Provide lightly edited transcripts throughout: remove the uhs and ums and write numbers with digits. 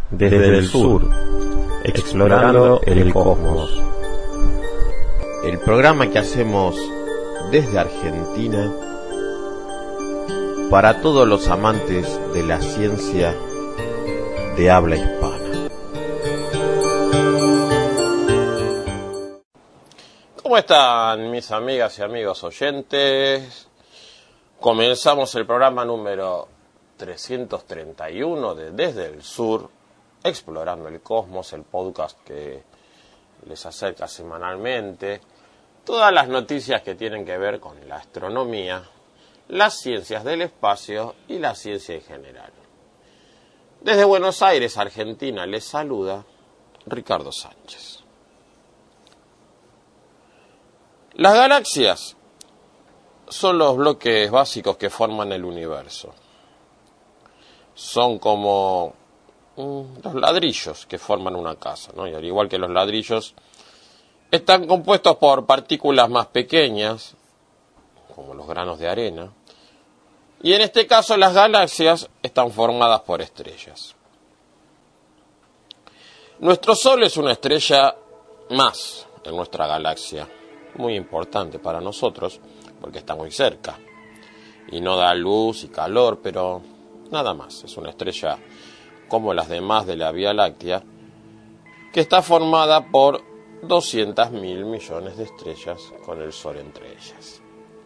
desde el sur, explorando el cosmos. El programa que hacemos desde Argentina para todos los amantes de la ciencia de habla hispana. ¿Cómo están mis amigas y amigos oyentes? Comenzamos el programa número 331 de Desde el Sur, explorando el cosmos, el podcast que les acerca semanalmente todas las noticias que tienen que ver con la astronomía, las ciencias del espacio y la ciencia en general. Desde Buenos Aires, Argentina, les saluda Ricardo Sánchez. Las galaxias son los bloques básicos que forman el universo. Son como los ladrillos que forman una casa, ¿no? Y al igual que los ladrillos, están compuestos por partículas más pequeñas, como los granos de arena, y en este caso las galaxias están formadas por estrellas. Nuestro Sol es una estrella más en nuestra galaxia, muy importante para nosotros, porque está muy cerca, y no da luz y calor, pero nada más. Es una estrella como las demás de la Vía Láctea, que está formada por 200.000 millones de estrellas, con el Sol entre ellas.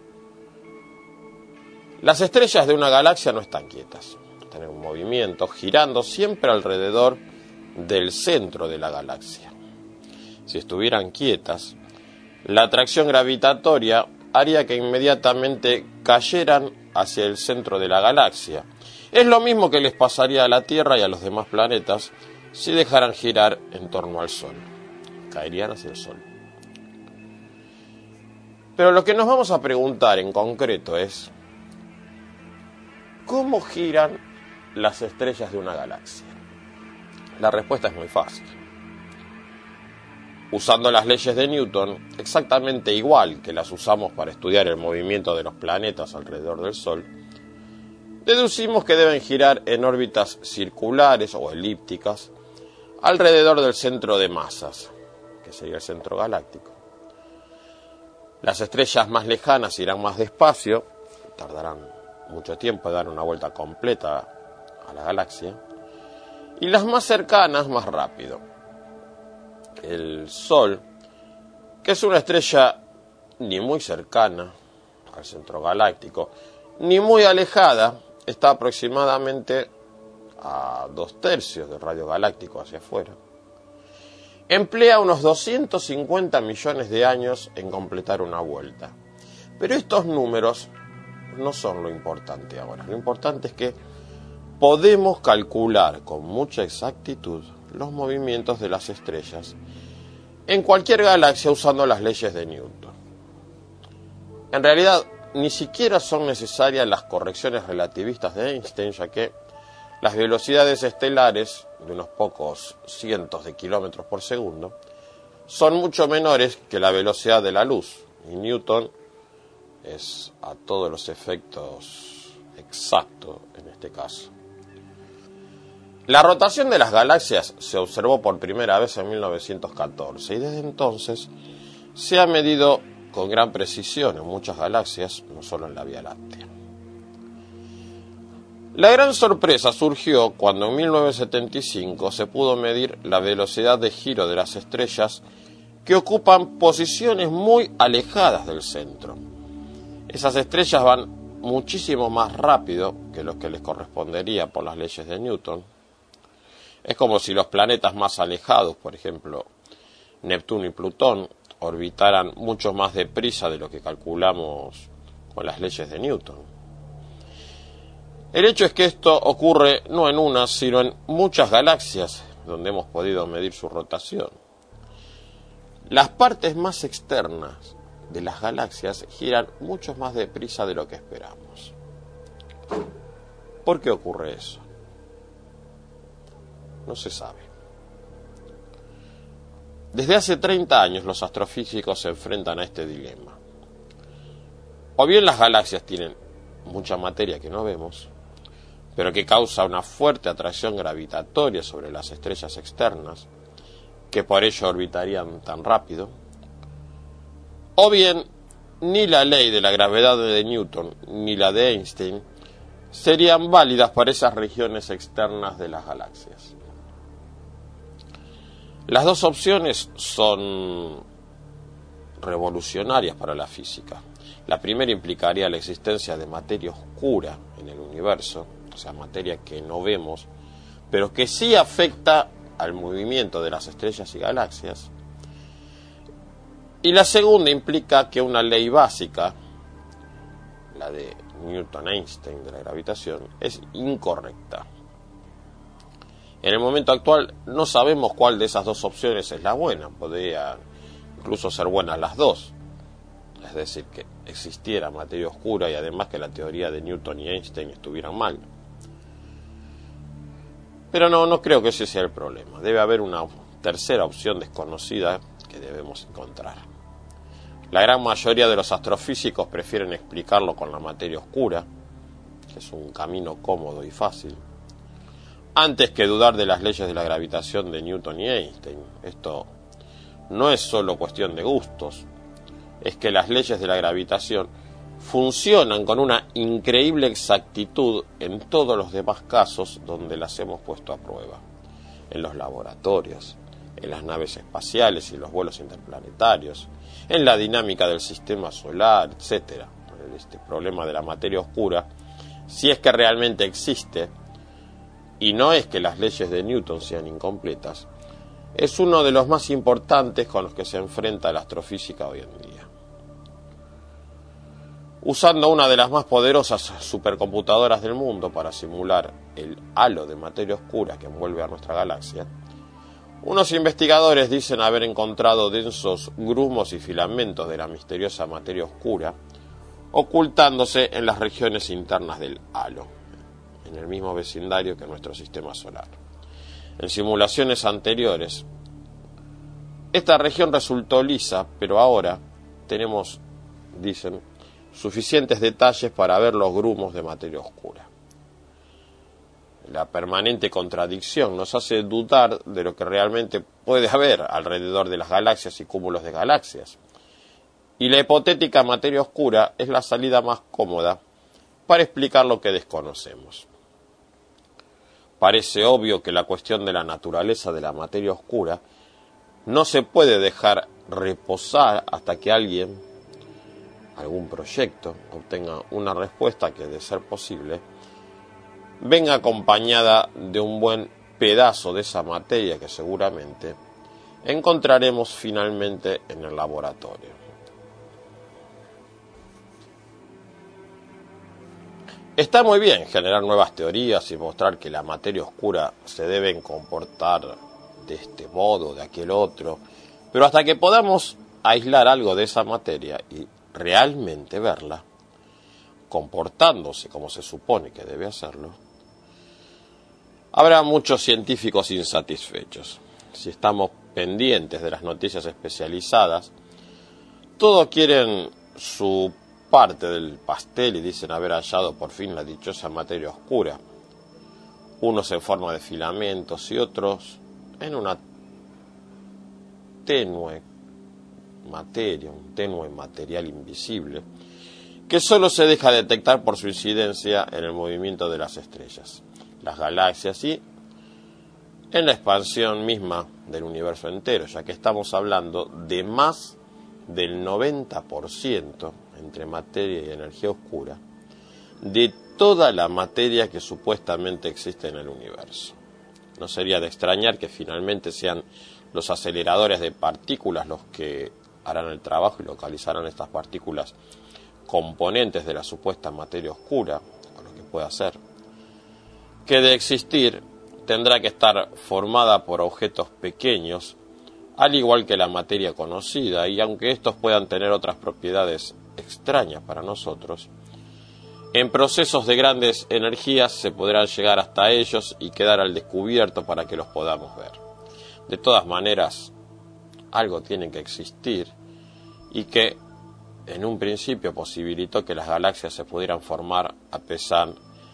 Las estrellas de una galaxia no están quietas, están en movimiento, girando siempre alrededor del centro de la galaxia. Si estuvieran quietas, la atracción gravitatoria haría que inmediatamente cayeran hacia el centro de la galaxia. Es lo mismo que les pasaría a la Tierra y a los demás planetas si dejaran girar en torno al Sol. Caerían hacia el Sol. Pero lo que nos vamos a preguntar en concreto es: ¿cómo giran las estrellas de una galaxia? La respuesta es muy fácil. Usando las leyes de Newton, exactamente igual que las usamos para estudiar el movimiento de los planetas alrededor del Sol, deducimos que deben girar en órbitas circulares o elípticas alrededor del centro de masas, que sería el centro galáctico. Las estrellas más lejanas irán más despacio, tardarán mucho tiempo en dar una vuelta completa a la galaxia, y las más cercanas más rápido. El Sol, que es una estrella ni muy cercana al centro galáctico, ni muy alejada, está aproximadamente a 2/3 del radio galáctico hacia afuera. Emplea unos 250 millones de años en completar una vuelta. Pero estos números no son lo importante ahora. Lo importante es que podemos calcular con mucha exactitud los movimientos de las estrellas en cualquier galaxia usando las leyes de Newton. En realidad, ni siquiera son necesarias las correcciones relativistas de Einstein, ya que las velocidades estelares, de unos pocos cientos de kilómetros por segundo, son mucho menores que la velocidad de la luz, y Newton es a todos los efectos exacto en este caso. La rotación de las galaxias se observó por primera vez en 1914 y desde entonces se ha medido con gran precisión en muchas galaxias, no solo en la Vía Láctea. La gran sorpresa surgió cuando en 1975 se pudo medir la velocidad de giro de las estrellas que ocupan posiciones muy alejadas del centro. Esas estrellas van muchísimo más rápido que lo que les correspondería por las leyes de Newton. Es como si los planetas más alejados, por ejemplo, Neptuno y Plutón, orbitaran mucho más deprisa de lo que calculamos con las leyes de Newton. El hecho es que esto ocurre no en una, sino en muchas galaxias donde hemos podido medir su rotación. Las partes más externas de las galaxias giran mucho más deprisa de lo que esperamos. ¿Por qué ocurre eso? No se sabe. Desde hace 30 años los astrofísicos se enfrentan a este dilema. O bien las galaxias tienen mucha materia que no vemos, pero que causa una fuerte atracción gravitatoria sobre las estrellas externas, que por ello orbitarían tan rápido. O bien, ni la ley de la gravedad de Newton ni la de Einstein serían válidas para esas regiones externas de las galaxias. Las dos opciones son revolucionarias para la física. La primera implicaría la existencia de materia oscura en el universo, o sea, materia que no vemos, pero que sí afecta al movimiento de las estrellas y galaxias. Y la segunda implica que una ley básica, la de Newton-Einstein de la gravitación, es incorrecta. En el momento actual no sabemos cuál de esas dos opciones es la buena, podría incluso ser buenas las dos, es decir, que existiera materia oscura y además que la teoría de Newton y Einstein estuvieran mal. Pero no creo que ese sea el problema. Debe haber una tercera opción desconocida que debemos encontrar. La gran mayoría de los astrofísicos prefieren explicarlo con la materia oscura, que es un camino cómodo y fácil, antes que dudar de las leyes de la gravitación de Newton y Einstein. Esto no es solo cuestión de gustos, es que las leyes de la gravitación funcionan con una increíble exactitud en todos los demás casos donde las hemos puesto a prueba, en los laboratorios, en las naves espaciales y los vuelos interplanetarios, en la dinámica del sistema solar, etc. Este problema de la materia oscura, si es que realmente existe, y no es que las leyes de Newton sean incompletas, es uno de los más importantes con los que se enfrenta la astrofísica hoy en día. Usando una de las más poderosas supercomputadoras del mundo para simular el halo de materia oscura que envuelve a nuestra galaxia, unos investigadores dicen haber encontrado densos grumos y filamentos de la misteriosa materia oscura ocultándose en las regiones internas del halo, en el mismo vecindario que nuestro sistema solar. En simulaciones anteriores, esta región resultó lisa, pero ahora tenemos, dicen, suficientes detalles para ver los grumos de materia oscura. La permanente contradicción nos hace dudar de lo que realmente puede haber alrededor de las galaxias y cúmulos de galaxias. Y la hipotética materia oscura es la salida más cómoda para explicar lo que desconocemos. Parece obvio que la cuestión de la naturaleza de la materia oscura no se puede dejar reposar hasta que algún proyecto, obtenga una respuesta que, de ser posible, venga acompañada de un buen pedazo de esa materia que seguramente encontraremos finalmente en el laboratorio. Está muy bien generar nuevas teorías y mostrar que la materia oscura se debe comportar de este modo, de aquel otro, pero hasta que podamos aislar algo de esa materia y realmente verla, comportándose como se supone que debe hacerlo, habrá muchos científicos insatisfechos. Si estamos pendientes de las noticias especializadas, todos quieren su parte del pastel y dicen haber hallado por fin la dichosa materia oscura, unos en forma de filamentos y otros en una tenue materia, un tenue material invisible, que solo se deja detectar por su incidencia en el movimiento de las estrellas, las galaxias y en la expansión misma del universo entero, ya que estamos hablando de más del 90% entre materia y energía oscura de toda la materia que supuestamente existe en el universo. No sería de extrañar que finalmente sean los aceleradores de partículas los que harán el trabajo y localizarán estas partículas componentes de la supuesta materia oscura, o lo que pueda ser, que de existir tendrá que estar formada por objetos pequeños, al igual que la materia conocida, y aunque estos puedan tener otras propiedades extrañas para nosotros, en procesos de grandes energías se podrán llegar hasta ellos y quedar al descubierto para que los podamos ver. De todas maneras, algo tiene que existir y que en un principio posibilitó que las galaxias se pudieran formar a pesar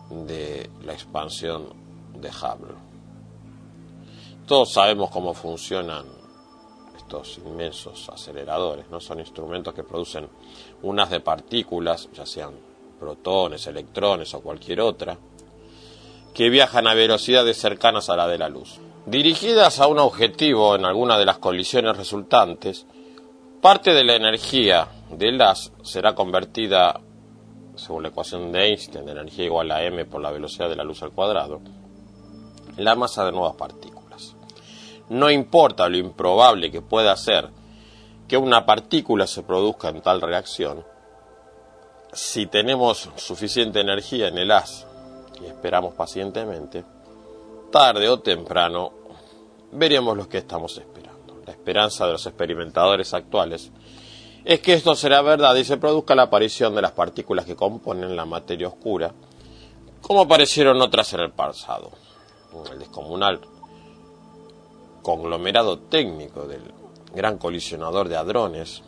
de la expansión de Hubble. Todos sabemos cómo funcionan estos inmensos aceleradores, ¿no? Son instrumentos que producen un haz de partículas, ya sean protones, electrones o cualquier otra, que viajan a velocidades cercanas a la de la luz. Dirigidas a un objetivo en alguna de las colisiones resultantes, parte de la energía del haz será convertida, según la ecuación de Einstein, de energía igual a m por la velocidad de la luz al cuadrado, en la masa de nuevas partículas. No importa lo improbable que pueda ser que una partícula se produzca en tal reacción, si tenemos suficiente energía en el haz y esperamos pacientemente, tarde o temprano veremos lo que estamos esperando. La esperanza de los experimentadores actuales es que esto será verdad y se produzca la aparición de las partículas que componen la materia oscura, como aparecieron otras en el pasado. El descomunal conglomerado técnico del gran colisionador de hadrones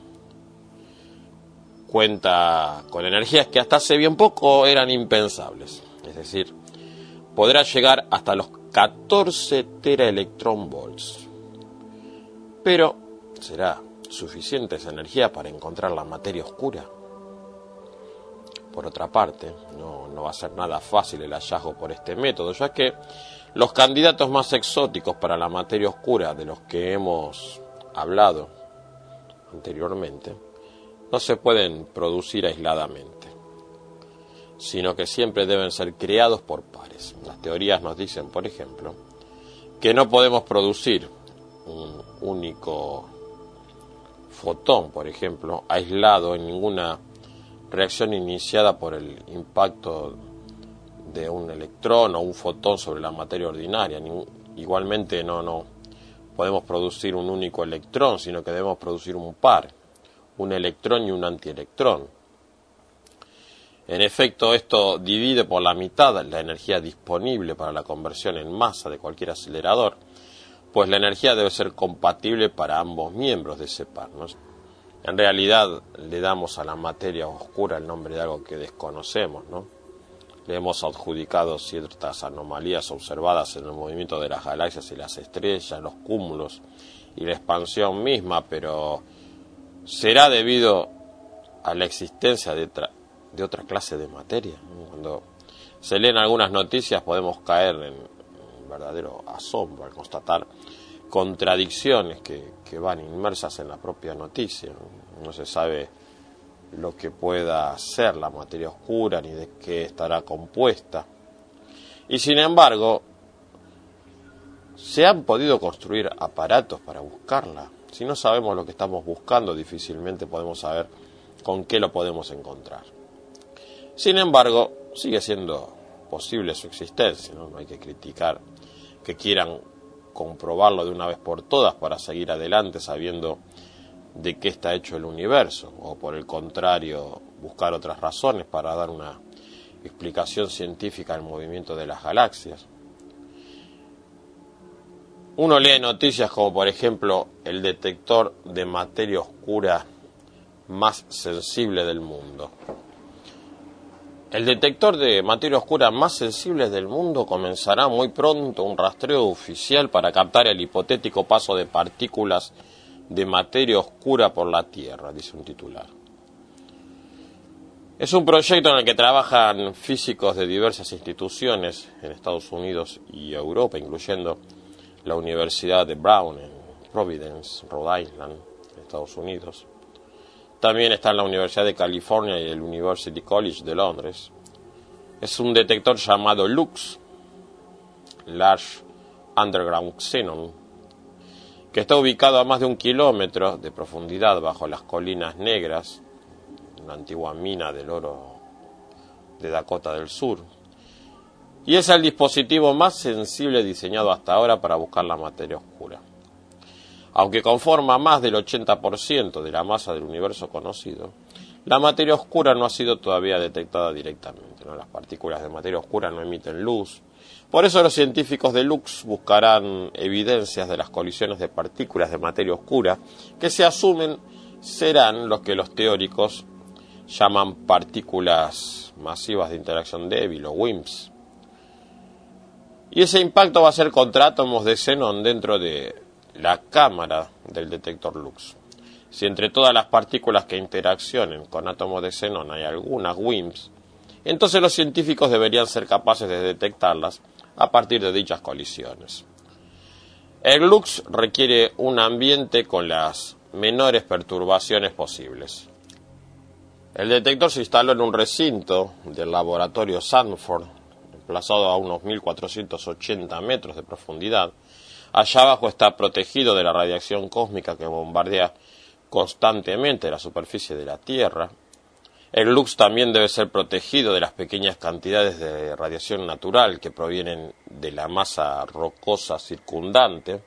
cuenta con energías que hasta hace bien poco eran impensables. Es decir, podrá llegar hasta los 14 teraelectronvolts. Pero, ¿será suficiente esa energía para encontrar la materia oscura? Por otra parte, no va a ser nada fácil el hallazgo por este método, ya que los candidatos más exóticos para la materia oscura de los que hemos hablado anteriormente no se pueden producir aisladamente, sino que siempre deben ser creados por pares. Las teorías nos dicen, por ejemplo, que no podemos producir un único fotón, por ejemplo, aislado en ninguna reacción iniciada por el impacto de un electrón o un fotón sobre la materia ordinaria. Igualmente no podemos producir un único electrón, sino que debemos producir un par, un electrón y un antielectrón. En efecto, esto divide por la mitad la energía disponible para la conversión en masa de cualquier acelerador, pues la energía debe ser compatible para ambos miembros de ese par, ¿no? En realidad le damos a la materia oscura el nombre de algo que desconocemos, ¿no? Le hemos adjudicado ciertas anomalías observadas en el movimiento de las galaxias y las estrellas, los cúmulos y la expansión misma, pero será debido a la existencia de otra clase de materia. Cuando se leen algunas noticias podemos caer en verdadero asombro al constatar contradicciones que van inmersas en la propia noticia. No se sabe lo que pueda ser la materia oscura ni de qué estará compuesta. Y sin embargo, se han podido construir aparatos para buscarla. Si no sabemos lo que estamos buscando, difícilmente podemos saber con qué lo podemos encontrar. Sin embargo, sigue siendo posible su existencia, ¿no? No hay que criticar que quieran comprobarlo de una vez por todas para seguir adelante sabiendo de qué está hecho el universo, o por el contrario, buscar otras razones para dar una explicación científica al movimiento de las galaxias. Uno lee noticias como, por ejemplo, el detector de materia oscura más sensible del mundo. El detector de materia oscura más sensible del mundo comenzará muy pronto un rastreo oficial para captar el hipotético paso de partículas de materia oscura por la Tierra, dice un titular. Es un proyecto en el que trabajan físicos de diversas instituciones en Estados Unidos y Europa, incluyendo la Universidad de Brown en Providence, Rhode Island, Estados Unidos. También está en la Universidad de California y el University College de Londres. Es un detector llamado LUX, Large Underground Xenon, que está ubicado a más de 1 kilómetro de profundidad bajo las Colinas Negras, una antigua mina del oro de Dakota del Sur. Y es el dispositivo más sensible diseñado hasta ahora para buscar la materia oscura. Aunque conforma más del 80% de la masa del universo conocido, la materia oscura no ha sido todavía detectada directamente, ¿no? Las partículas de materia oscura no emiten luz. Por eso los científicos de LUX buscarán evidencias de las colisiones de partículas de materia oscura que se asumen serán los que los teóricos llaman partículas masivas de interacción débil o WIMPs. Y ese impacto va a ser contra átomos de xenón dentro de la cámara del detector LUX. Si entre todas las partículas que interaccionen con átomos de xenón hay algunas WIMPs, entonces los científicos deberían ser capaces de detectarlas a partir de dichas colisiones. El LUX requiere un ambiente con las menores perturbaciones posibles. El detector se instaló en un recinto del laboratorio Sanford, emplazado a unos 1480 metros de profundidad. Allá abajo está protegido de la radiación cósmica que bombardea constantemente la superficie de la Tierra. El LUX también debe ser protegido de las pequeñas cantidades de radiación natural que provienen de la masa rocosa circundante.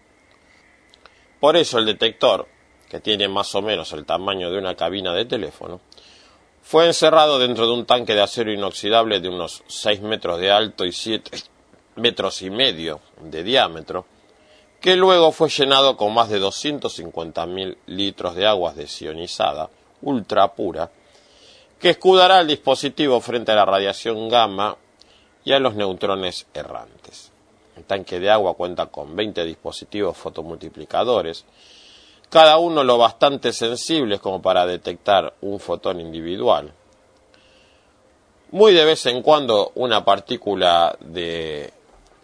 Por eso el detector, que tiene más o menos el tamaño de una cabina de teléfono, fue encerrado dentro de un tanque de acero inoxidable de unos 6 metros de alto y 7 metros y medio de diámetro, que luego fue llenado con más de 250.000 litros de agua desionizada, ultra pura, que escudará al dispositivo frente a la radiación gamma y a los neutrones errantes. El tanque de agua cuenta con 20 dispositivos fotomultiplicadores, cada uno lo bastante sensibles como para detectar un fotón individual. Muy de vez en cuando una partícula de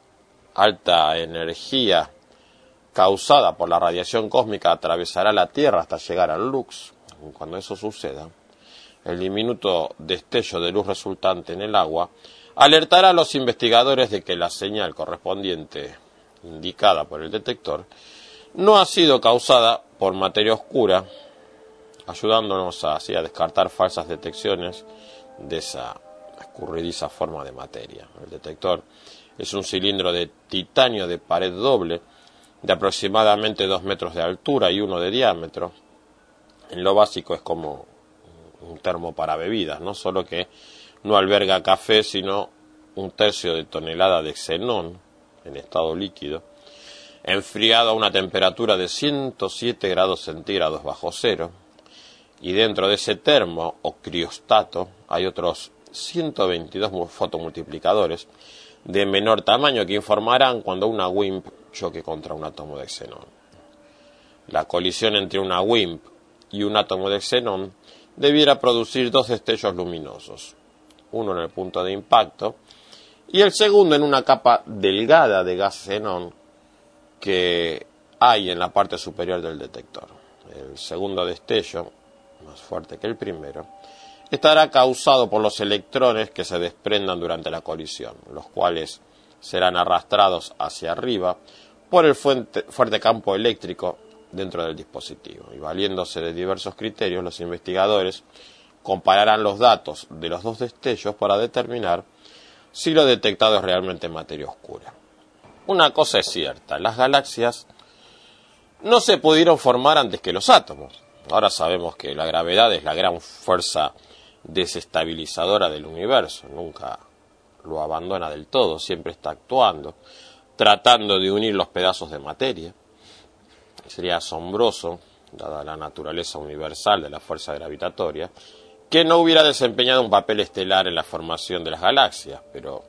alta energía causada por la radiación cósmica atravesará la Tierra hasta llegar al LUX. Cuando eso suceda, el diminuto destello de luz resultante en el agua alertará a los investigadores de que la señal correspondiente indicada por el detector no ha sido causada por materia oscura, ayudándonos así a descartar falsas detecciones de esa escurridiza forma de materia. El detector es un cilindro de titanio de pared doble de aproximadamente 2 metros de altura y 1 de diámetro. En lo básico es como un termo para bebidas, ¿no? Solo que no alberga café, sino 1/3 de tonelada de xenón en estado líquido, enfriado a una temperatura de 107 grados centígrados bajo cero, y dentro de ese termo o criostato hay otros 122 fotomultiplicadores de menor tamaño que informarán cuando una WIMP choque contra un átomo de xenón. La colisión entre una WIMP y un átomo de xenón debiera producir 2 destellos luminosos, uno en el punto de impacto y el segundo en una capa delgada de gas xenón que hay en la parte superior del detector. El segundo destello, más fuerte que el primero, estará causado por los electrones que se desprendan durante la colisión, los cuales serán arrastrados hacia arriba por el fuerte campo eléctrico dentro del dispositivo. Y valiéndose de diversos criterios, los investigadores compararán los datos de los 2 destellos para determinar si lo detectado es realmente materia oscura. Una cosa es cierta, las galaxias no se pudieron formar antes que los átomos. Ahora sabemos que la gravedad es la gran fuerza desestabilizadora del universo, nunca lo abandona del todo, siempre está actuando, tratando de unir los pedazos de materia. Sería asombroso, dada la naturaleza universal de la fuerza gravitatoria, que no hubiera desempeñado un papel estelar en la formación de las galaxias, pero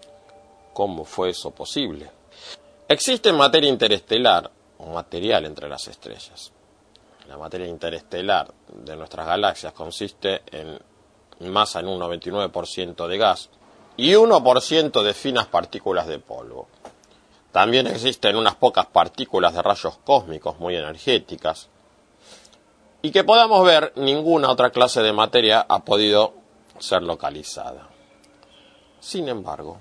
¿cómo fue eso posible? Existe materia interestelar o material entre las estrellas. La materia interestelar de nuestras galaxias consiste en masa en un 99% de gas y 1% de finas partículas de polvo. También existen unas pocas partículas de rayos cósmicos muy energéticas, y que podamos ver, ninguna otra clase de materia ha podido ser localizada. Sin embargo,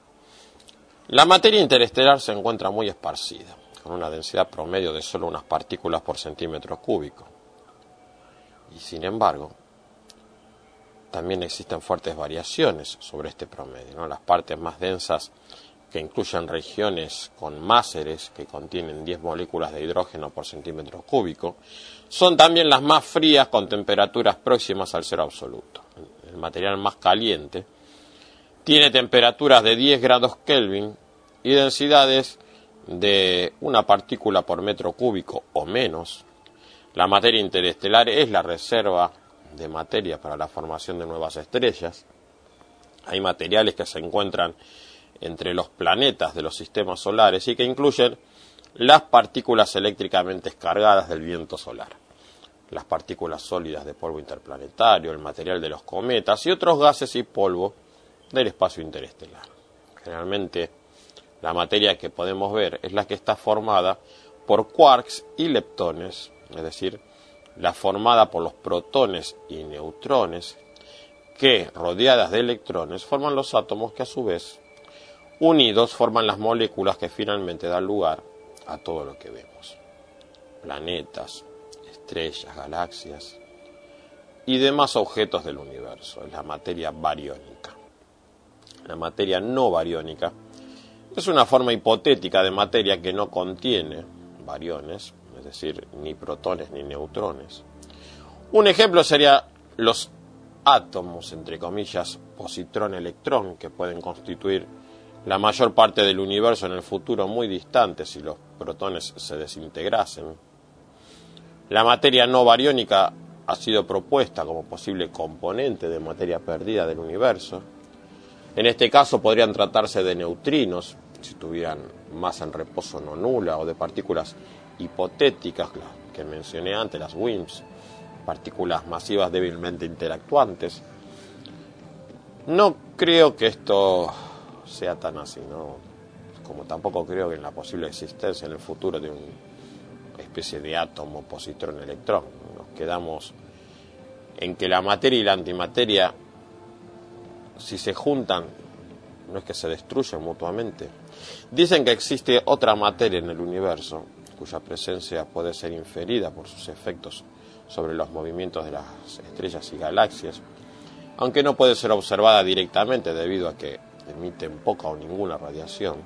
la materia interestelar se encuentra muy esparcida, con una densidad promedio de solo unas partículas por centímetro cúbico. Y sin embargo, también existen fuertes variaciones sobre este promedio, ¿no? Las partes más densas, que incluyen regiones con máseres que contienen 10 moléculas de hidrógeno por centímetro cúbico, son también las más frías con temperaturas próximas al cero absoluto. El material más caliente tiene temperaturas de 10 grados Kelvin y densidades de una partícula por metro cúbico o menos. La materia interestelar es la reserva de materia para la formación de nuevas estrellas. Hay materiales que se encuentran entre los planetas de los sistemas solares y que incluyen las partículas eléctricamente cargadas del viento solar, las partículas sólidas de polvo interplanetario, el material de los cometas y otros gases y polvo del espacio interestelar. Generalmente, la materia que podemos ver es la que está formada por quarks y leptones, es decir, la formada por los protones y neutrones, que, rodeadas de electrones, forman los átomos que a su vez, unidos, forman las moléculas que finalmente dan lugar a todo lo que vemos. Planetas, estrellas, galaxias y demás objetos del universo. Es la materia bariónica. La materia no bariónica es una forma hipotética de materia que no contiene bariones, es decir, ni protones ni neutrones. Un ejemplo sería los átomos, entre comillas, positrón-electrón, que pueden constituir la mayor parte del universo en el futuro muy distante si los protones se desintegrasen. La materia no bariónica ha sido propuesta como posible componente de materia perdida del universo. En este caso podrían tratarse de neutrinos, si tuvieran masa en reposo no nula, o de partículas hipotéticas, que mencioné antes, las WIMPs, partículas masivas débilmente interactuantes. No creo que esto sea tan así, ¿no? Como tampoco creo que en la posible existencia en el futuro de una especie de átomo positrón-electrón. Nos quedamos en que la materia y la antimateria, si se juntan, no es que se destruyan mutuamente. Dicen que existe otra materia en el universo, cuya presencia puede ser inferida por sus efectos sobre los movimientos de las estrellas y galaxias, aunque no puede ser observada directamente debido a que emiten poca o ninguna radiación.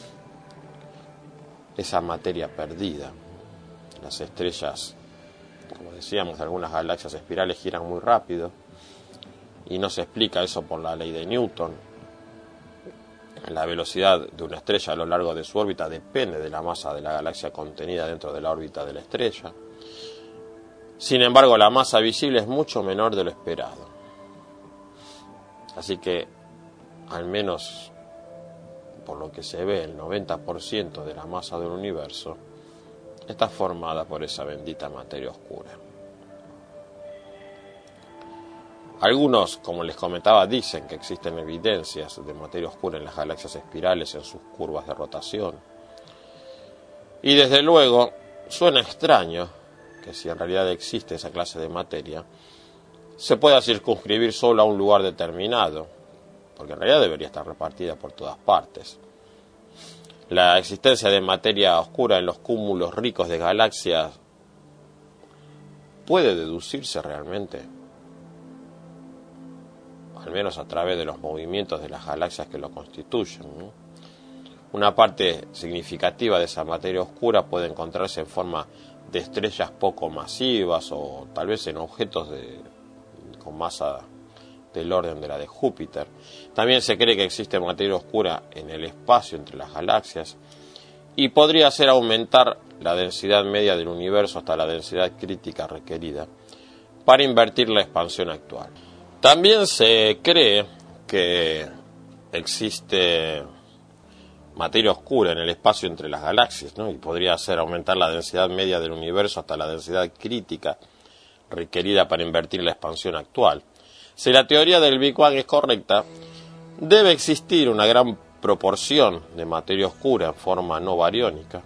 Esa materia perdida. Las estrellas, como decíamos, de algunas galaxias espirales giran muy rápido y no se explica eso por la ley de Newton. La velocidad de una estrella a lo largo de su órbita depende de la masa de la galaxia contenida dentro de la órbita de la estrella. Sin embargo, la masa visible es mucho menor de lo esperado. Así que, al menos por lo que se ve, el 90% de la masa del universo está formada por esa bendita materia oscura. Algunos, como les comentaba, dicen que existen evidencias de materia oscura en las galaxias espirales en sus curvas de rotación. Y desde luego, suena extraño que si en realidad existe esa clase de materia, se pueda circunscribir solo a un lugar determinado, porque en realidad debería estar repartida por todas partes. La existencia de materia oscura en los cúmulos ricos de galaxias puede deducirse realmente, al menos a través de los movimientos de las galaxias que lo constituyen, ¿no? Una parte significativa de esa materia oscura puede encontrarse en forma de estrellas poco masivas o tal vez en objetos con masa del orden de la de Júpiter. También se cree que existe materia oscura en el espacio entre las galaxias y podría hacer aumentar la densidad media del universo hasta la densidad crítica requerida para invertir la expansión actual. También se cree que existe materia oscura en el espacio entre las galaxias, ¿no? Y podría hacer aumentar la densidad media del universo hasta la densidad crítica requerida para invertir la expansión actual. Si la teoría del Big Bang es correcta, debe existir una gran proporción de materia oscura en forma no bariónica.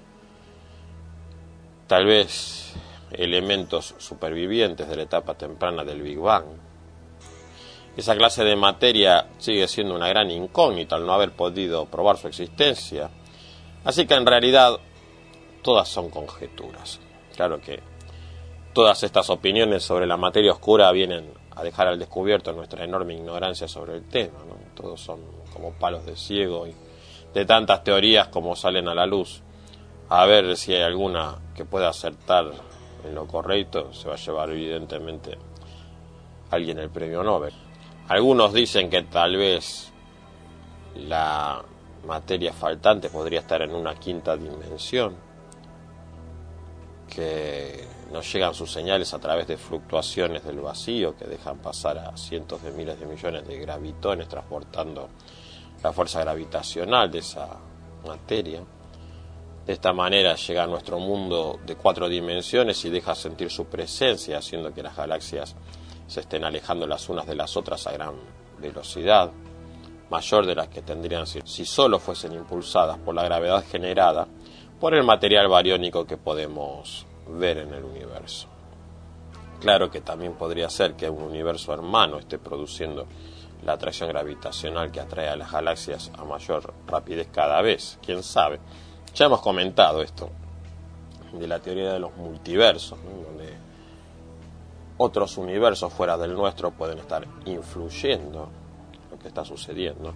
Tal vez elementos supervivientes de la etapa temprana del Big Bang. Esa clase de materia sigue siendo una gran incógnita al no haber podido probar su existencia. Así que en realidad todas son conjeturas. Claro que todas estas opiniones sobre la materia oscura vienen a dejar al descubierto nuestra enorme ignorancia sobre el tema, ¿no? Todos son como palos de ciego y de tantas teorías como salen a la luz. A ver si hay alguna que pueda acertar en lo correcto, se va a llevar evidentemente alguien el premio Nobel. Algunos dicen que tal vez la materia faltante podría estar en una quinta dimensión. que nos llegan sus señales a través de fluctuaciones del vacío que dejan pasar a cientos de miles de millones de gravitones transportando la fuerza gravitacional de esa materia. De esta manera llega a nuestro mundo de 4 dimensiones y deja sentir su presencia, haciendo que las galaxias se estén alejando las unas de las otras a gran velocidad, mayor de las que tendrían si solo fuesen impulsadas por la gravedad generada por el material bariónico que podemos ver en el universo. Claro que también podría ser que un universo hermano esté produciendo la atracción gravitacional que atrae a las galaxias a mayor rapidez cada vez, quién sabe. Ya hemos comentado esto de la teoría de los multiversos, ¿no? Donde otros universos fuera del nuestro pueden estar influyendo lo que está sucediendo.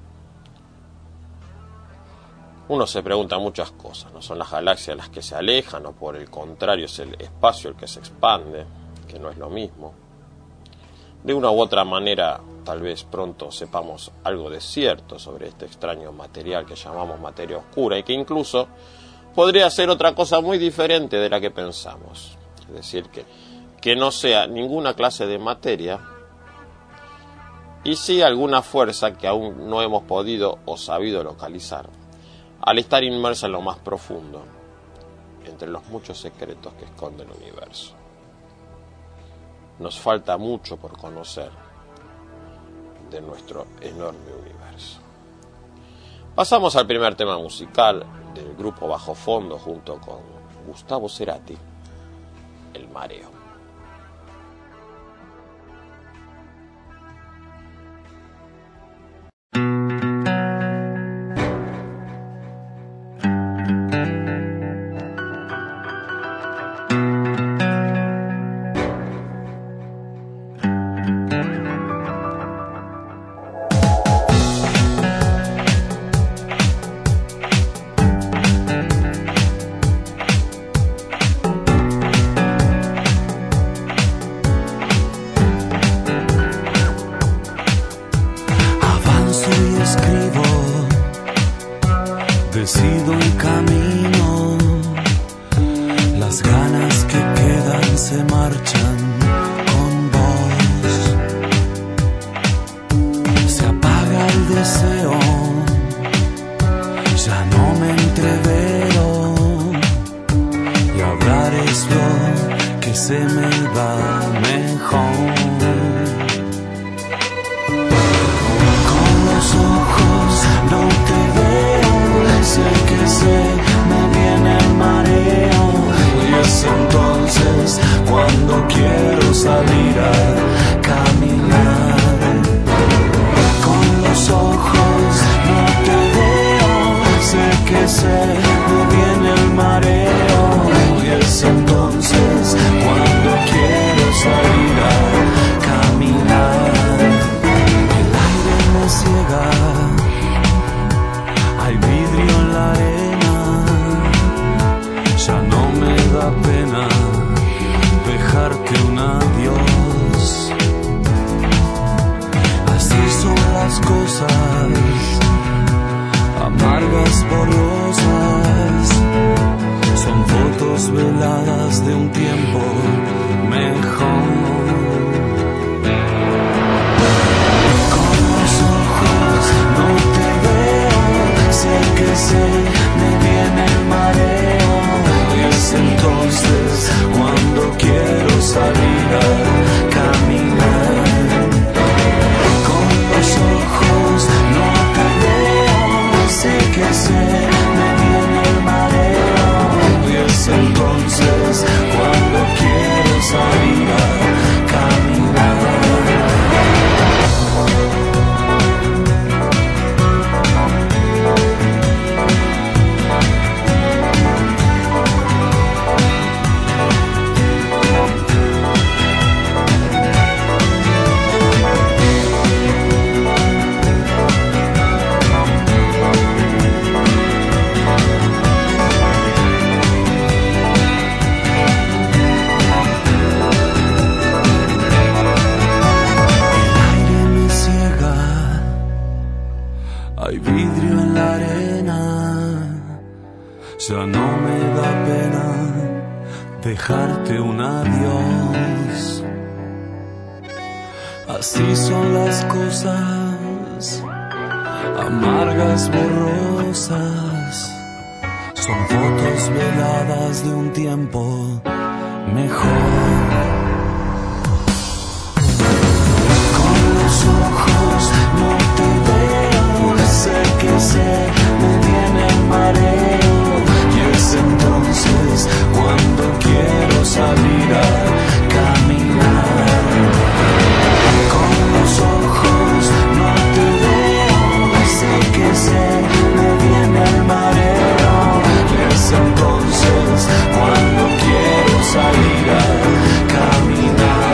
Uno se pregunta muchas cosas, ¿no? ¿Son las galaxias las que se alejan o por el contrario es el espacio el que se expande, que no es lo mismo? De una u otra manera, tal vez pronto sepamos algo de cierto sobre este extraño material que llamamos materia oscura y que incluso podría ser otra cosa muy diferente de la que pensamos. Es decir, que no sea ninguna clase de materia y sí alguna fuerza que aún no hemos podido o sabido localizar, al estar inmersa en lo más profundo, entre los muchos secretos que esconde el universo. Nos falta mucho por conocer de nuestro enorme universo. Pasamos al primer tema musical del grupo Bajo Fondo junto con Gustavo Cerati, El Mareo. dejarte un adiós. Así son las cosas, amargas, borrosas. Son fotos veladas de un tiempo mejor. Con los ojos no te veo, sé que me viene el mareo. Y es entonces cuando quiero salir a caminar. Con los ojos no te veo, sé que me viene el mareo. Y es entonces cuando quiero salir a caminar.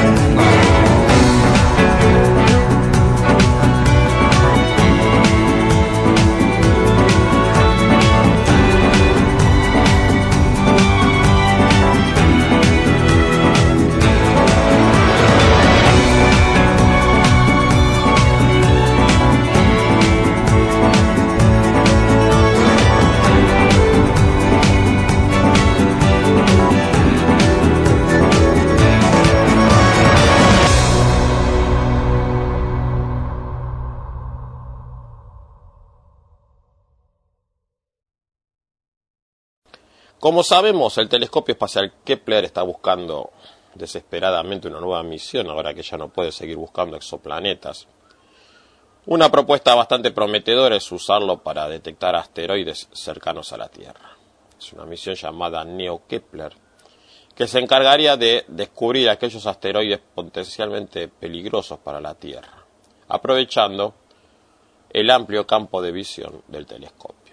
Como sabemos, el telescopio espacial Kepler está buscando desesperadamente una nueva misión, ahora que ya no puede seguir buscando exoplanetas. Una propuesta bastante prometedora es usarlo para detectar asteroides cercanos a la Tierra. Es una misión llamada NEO-Kepler, que se encargaría de descubrir aquellos asteroides potencialmente peligrosos para la Tierra, aprovechando el amplio campo de visión del telescopio.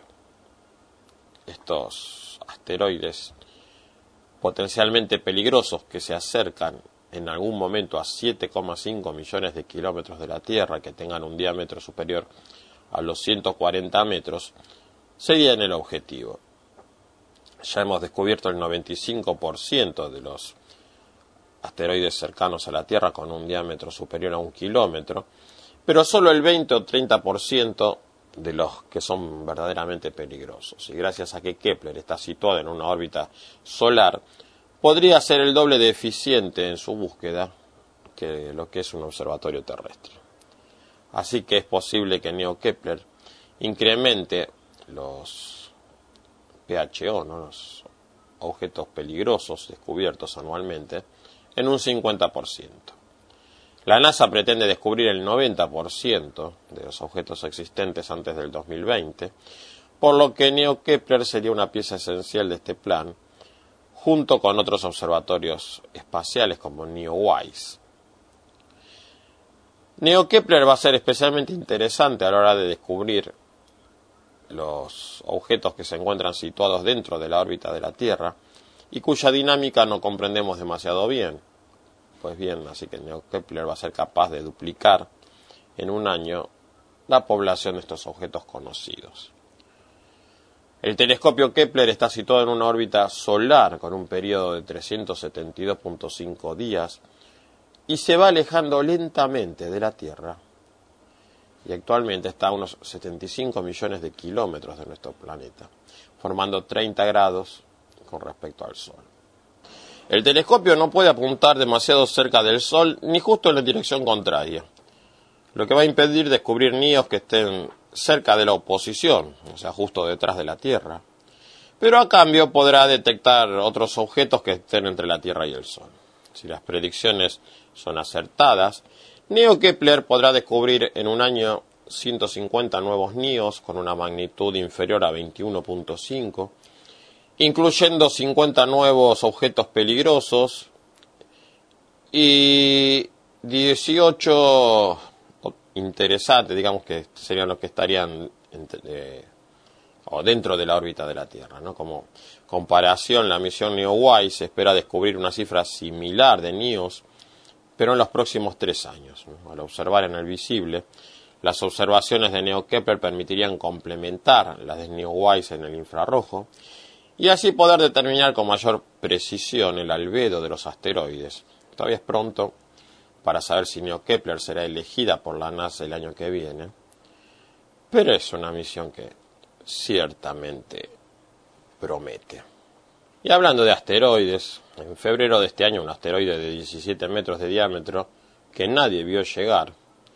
Estos asteroides potencialmente peligrosos que se acercan en algún momento a 7,5 millones de kilómetros de la Tierra, que tengan un diámetro superior a los 140 metros, serían el objetivo. Ya hemos descubierto el 95% de los asteroides cercanos a la Tierra con un diámetro superior a 1 kilómetro, pero solo el 20 o 30% de los que son verdaderamente peligrosos. Y gracias a que Kepler está situado en una órbita solar, podría ser el doble de eficiente en su búsqueda que lo que es un observatorio terrestre. Así que es posible que NEO-Kepler incremente los PHO, ¿no?, los objetos peligrosos descubiertos anualmente, en un 50%. La NASA pretende descubrir el 90% de los objetos existentes antes del 2020, por lo que NEO-Kepler sería una pieza esencial de este plan, junto con otros observatorios espaciales como NEOWISE. NEO-Kepler va a ser especialmente interesante a la hora de descubrir los objetos que se encuentran situados dentro de la órbita de la Tierra y cuya dinámica no comprendemos demasiado bien. Pues bien, así que NEO-Kepler va a ser capaz de duplicar en un año la población de estos objetos conocidos. El telescopio Kepler está situado en una órbita solar con un periodo de 372.5 días y se va alejando lentamente de la Tierra. Y actualmente está a unos 75 millones de kilómetros de nuestro planeta, formando 30 grados con respecto al Sol. El telescopio no puede apuntar demasiado cerca del Sol ni justo en la dirección contraria, lo que va a impedir descubrir NEOs que estén cerca de la oposición, o sea, justo detrás de la Tierra. Pero a cambio podrá detectar otros objetos que estén entre la Tierra y el Sol. Si las predicciones son acertadas, NEO-Kepler podrá descubrir en un año 150 nuevos NEOs con una magnitud inferior a 21.5, incluyendo 50 nuevos objetos peligrosos y 18 interesantes, digamos que serían los que estarían dentro de la órbita de la Tierra, ¿no? Como comparación, la misión NEOWISE se espera descubrir una cifra similar de NEOs, pero en los próximos 3 años, ¿no? Al observar en el visible, las observaciones de NEO-Kepler permitirían complementar las de NEOWISE en el infrarrojo, y así poder determinar con mayor precisión el albedo de los asteroides. Todavía es pronto para saber si NEO-Kepler será elegida por la NASA el año que viene, pero es una misión que ciertamente promete. Y hablando de asteroides, en febrero de este año un asteroide de 17 metros de diámetro que nadie vio llegar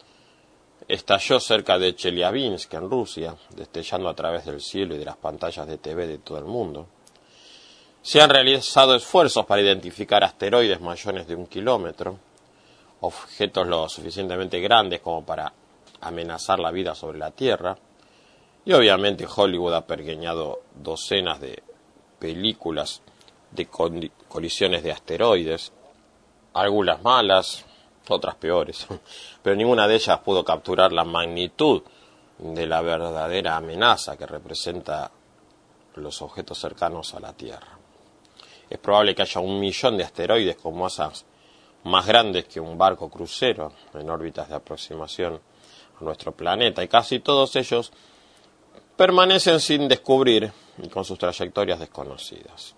estalló cerca de Chelyabinsk, en Rusia, destellando a través del cielo y de las pantallas de TV de todo el mundo. Se han realizado esfuerzos para identificar asteroides mayores de 1 kilómetro, objetos lo suficientemente grandes como para amenazar la vida sobre la Tierra, y obviamente Hollywood ha pergeñado docenas de películas de colisiones de asteroides, algunas malas, otras peores, pero ninguna de ellas pudo capturar la magnitud de la verdadera amenaza que representa los objetos cercanos a la Tierra. Es probable que haya 1 millón de asteroides con masas más grandes que un barco crucero en órbitas de aproximación a nuestro planeta, y casi todos ellos permanecen sin descubrir y con sus trayectorias desconocidas.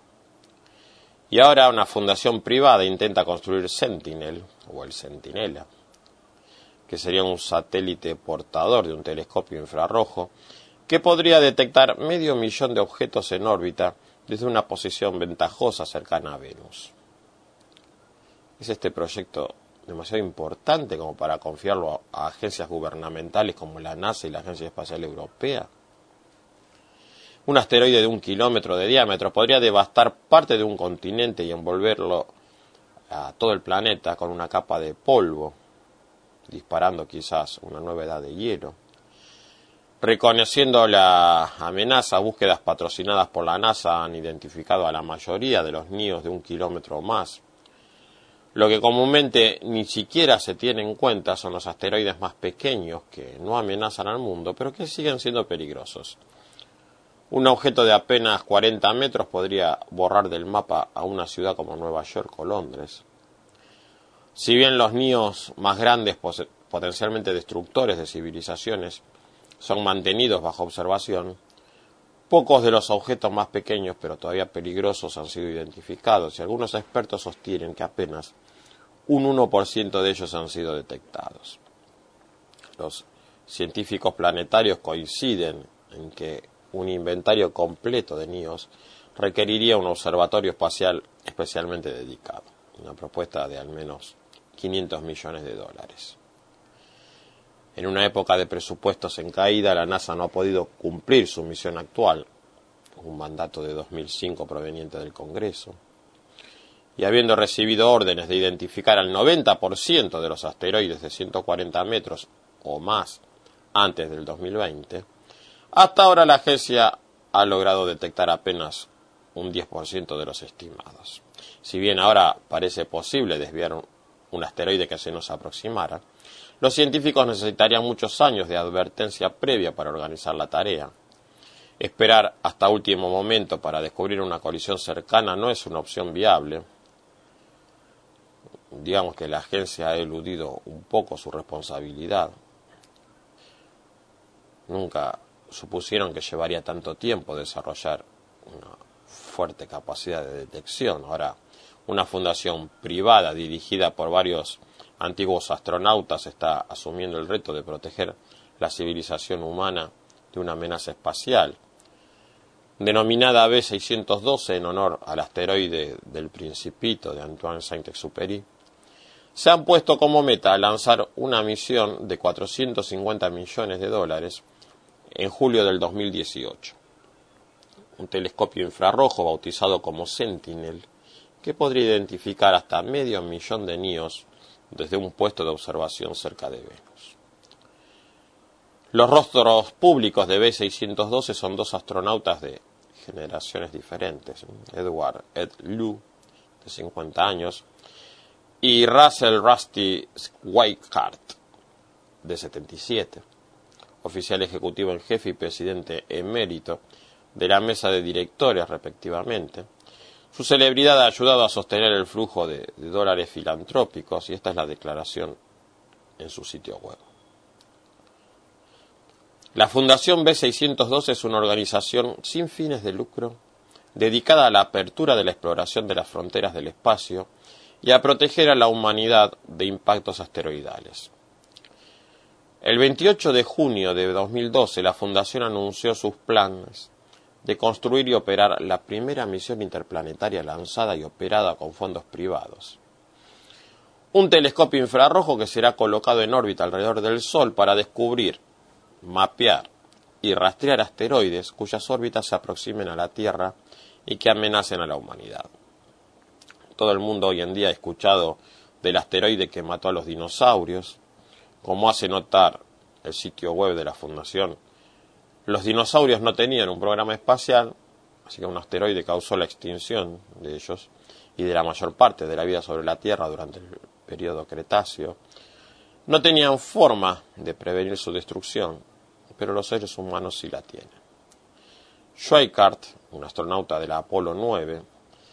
Y ahora una fundación privada intenta construir Sentinel, o el Centinela, que sería un satélite portador de un telescopio infrarrojo que podría detectar 500.000 de objetos en órbita desde una posición ventajosa cercana a Venus. ¿Es este proyecto demasiado importante como para confiarlo a agencias gubernamentales como la NASA y la Agencia Espacial Europea? Un asteroide de 1 kilómetro de diámetro podría devastar parte de un continente y envolverlo a todo el planeta con una capa de polvo, disparando quizás una nueva edad de hielo. Reconociendo la amenaza, búsquedas patrocinadas por la NASA han identificado a la mayoría de los NIOs de 1 kilómetro o más. Lo que comúnmente ni siquiera se tiene en cuenta son los asteroides más pequeños que no amenazan al mundo, pero que siguen siendo peligrosos. Un objeto de apenas 40 metros podría borrar del mapa a una ciudad como Nueva York o Londres. Si bien los NIOs más grandes, potencialmente destructores de civilizaciones, son mantenidos bajo observación, pocos de los objetos más pequeños pero todavía peligrosos han sido identificados, y algunos expertos sostienen que apenas un 1% de ellos han sido detectados. Los científicos planetarios coinciden en que un inventario completo de NIOs requeriría un observatorio espacial especialmente dedicado, una propuesta de al menos $500 millones. En una época de presupuestos en caída, la NASA no ha podido cumplir su misión actual, un mandato de 2005 proveniente del Congreso, y habiendo recibido órdenes de identificar al 90% de los asteroides de 140 metros o más antes del 2020, hasta ahora la agencia ha logrado detectar apenas un 10% de los estimados. Si bien ahora parece posible desviar un asteroide que se nos aproximara, los científicos necesitarían muchos años de advertencia previa para organizar la tarea. Esperar hasta último momento para descubrir una colisión cercana no es una opción viable. Digamos que la agencia ha eludido un poco su responsabilidad. Nunca supusieron que llevaría tanto tiempo desarrollar una fuerte capacidad de detección. Ahora, una fundación privada dirigida por varios antiguos astronautas está asumiendo el reto de proteger la civilización humana de una amenaza espacial, denominada B612 en honor al asteroide del Principito de Antoine Saint-Exupéry. Se han puesto como meta lanzar una misión de $450 millones en julio del 2018. Un telescopio infrarrojo bautizado como Sentinel, que podría identificar hasta 500.000 de NIOs desde un puesto de observación cerca de Venus. Los rostros públicos de B612 son 2 astronautas de generaciones diferentes, Edward Ed Lu, de 50 años, y Russell Rusty Schweickart, de 77. Oficial ejecutivo en jefe y presidente emérito de la mesa de directores, respectivamente. Su celebridad ha ayudado a sostener el flujo de dólares filantrópicos, y esta es la declaración en su sitio web. La Fundación B612 es una organización sin fines de lucro dedicada a la apertura de la exploración de las fronteras del espacio y a proteger a la humanidad de impactos asteroidales. El 28 de junio de 2012, la Fundación anunció sus planes de construir y operar la primera misión interplanetaria lanzada y operada con fondos privados. Un telescopio infrarrojo que será colocado en órbita alrededor del Sol para descubrir, mapear y rastrear asteroides cuyas órbitas se aproximen a la Tierra y que amenacen a la humanidad. Todo el mundo hoy en día ha escuchado del asteroide que mató a los dinosaurios. Como hace notar el sitio web de la Fundación, los dinosaurios no tenían un programa espacial, así que un asteroide causó la extinción de ellos y de la mayor parte de la vida sobre la Tierra durante el periodo Cretáceo. No tenían forma de prevenir su destrucción, pero los seres humanos sí la tienen. Schweikart, un astronauta de la Apolo 9,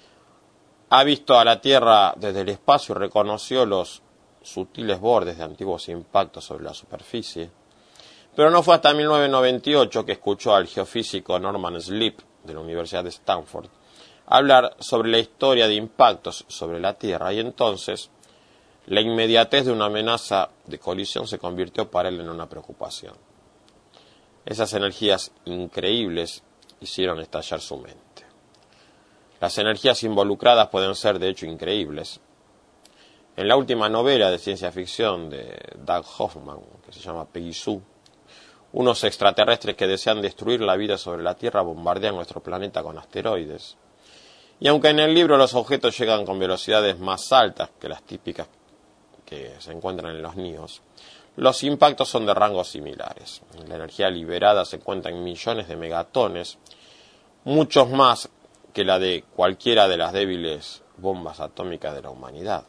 ha visto a la Tierra desde el espacio y reconoció los sutiles bordes de antiguos impactos sobre la superficie, pero no fue hasta 1998 que escuchó al geofísico Norman Sleep de la Universidad de Stanford hablar sobre la historia de impactos sobre la Tierra, y entonces la inmediatez de una amenaza de colisión se convirtió para él en una preocupación. Esas energías increíbles hicieron estallar su mente. Las energías involucradas pueden ser de hecho increíbles. En la última novela de ciencia ficción de Doug Hoffman, que se llama Peggy Sue, unos extraterrestres que desean destruir la vida sobre la Tierra bombardean nuestro planeta con asteroides. Y aunque en el libro los objetos llegan con velocidades más altas que las típicas que se encuentran en los NIOS, los impactos son de rangos similares. La energía liberada se cuenta en millones de megatones, muchos más que la de cualquiera de las débiles bombas atómicas de la humanidad.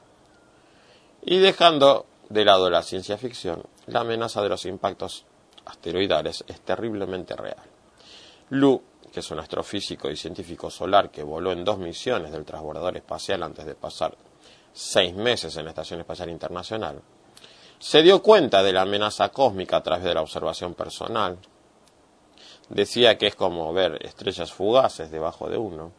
Y dejando de lado la ciencia ficción, la amenaza de los impactos asteroidales es terriblemente real. Lou, que es un astrofísico y científico solar que voló en 2 misiones del transbordador espacial antes de pasar 6 meses en la Estación Espacial Internacional, se dio cuenta de la amenaza cósmica a través de la observación personal. Decía que es como ver estrellas fugaces debajo de uno.